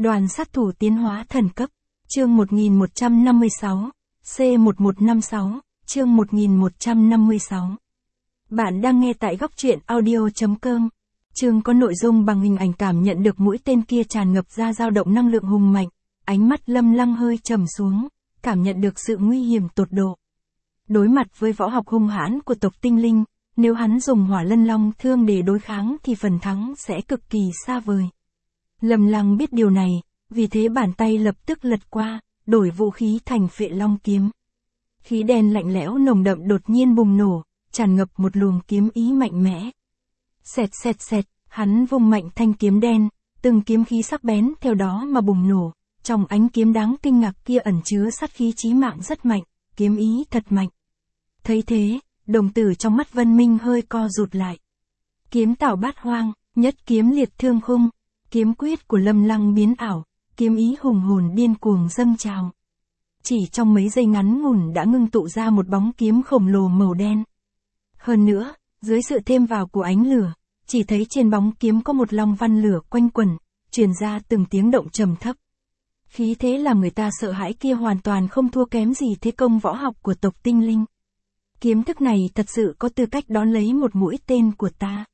Đoàn sát thủ tiến hóa thần cấp, chương 1156, C1156, chương 1156. Bạn đang nghe tại góc truyện audio.com. Chương có nội dung bằng hình ảnh. Cảm nhận được mũi tên kia tràn ngập ra dao động năng lượng hùng mạnh, ánh mắt Lâm Lăng hơi trầm xuống, cảm nhận được sự nguy hiểm tột độ. Đối mặt với võ học hung hãn của tộc tinh linh, nếu hắn dùng hỏa lân long thương để đối kháng thì phần thắng sẽ cực kỳ xa vời. Lâm Lăng biết điều này, vì thế bàn tay lập tức lật qua, đổi vũ khí thành Phệ Long kiếm. Khí đen lạnh lẽo nồng đậm đột nhiên bùng nổ, tràn ngập một luồng kiếm ý mạnh mẽ. Xẹt xẹt xẹt, hắn vung mạnh thanh kiếm đen, từng kiếm khí sắc bén theo đó mà bùng nổ, trong ánh kiếm đáng kinh ngạc kia ẩn chứa sát khí chí mạng rất mạnh, kiếm ý thật mạnh. Thấy thế, đồng tử trong mắt Vân Minh hơi co rụt lại. Kiếm Tảo Bát Hoang, nhất kiếm liệt thương khung, kiếm quyết của Lâm Lăng biến ảo, kiếm ý hùng hồn điên cuồng dâng trào. Chỉ trong mấy giây ngắn ngủn đã ngưng tụ ra một bóng kiếm khổng lồ màu đen. Hơn nữa, dưới sự thêm vào của ánh lửa, chỉ thấy trên bóng kiếm có một long văn lửa quanh quẩn, truyền ra từng tiếng động trầm thấp. Khí thế làm người ta sợ hãi kia hoàn toàn không thua kém gì thế công võ học của tộc tinh linh. Kiếm thức này thật sự có tư cách đón lấy một mũi tên của ta.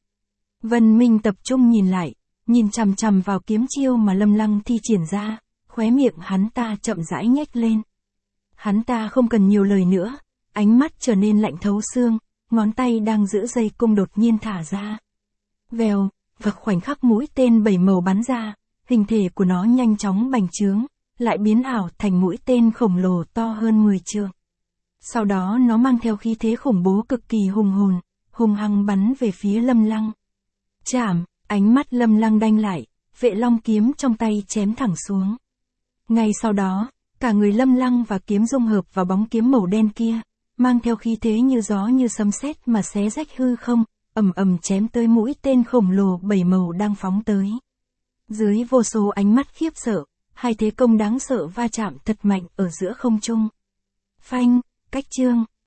Vân Minh tập trung nhìn lại, nhìn chằm chằm vào kiếm chiêu mà Lâm Lăng thi triển ra, khóe miệng hắn ta chậm rãi nhếch lên. Hắn ta không cần nhiều lời nữa, ánh mắt trở nên lạnh thấu xương, ngón tay đang giữ dây cung đột nhiên thả ra. Vèo, và khoảnh khắc mũi tên bảy màu bắn ra, hình thể của nó nhanh chóng bành trướng, lại biến ảo thành mũi tên khổng lồ to hơn 10 trượng. Sau đó nó mang theo khí thế khủng bố cực kỳ hùng hồn, hung hăng bắn về phía Lâm Lăng. Chạm, ánh mắt Lâm Lăng đanh lại, Vệ Long kiếm trong tay chém thẳng xuống. Ngay sau đó, cả người Lâm Lăng và kiếm dung hợp vào bóng kiếm màu đen kia, mang theo khí thế như gió như sấm sét mà xé rách hư không, ầm ầm chém tới mũi tên khổng lồ bảy màu đang phóng tới. Dưới vô số ánh mắt khiếp sợ, hai thế công đáng sợ va chạm thật mạnh ở giữa không trung. Phanh, cách chương,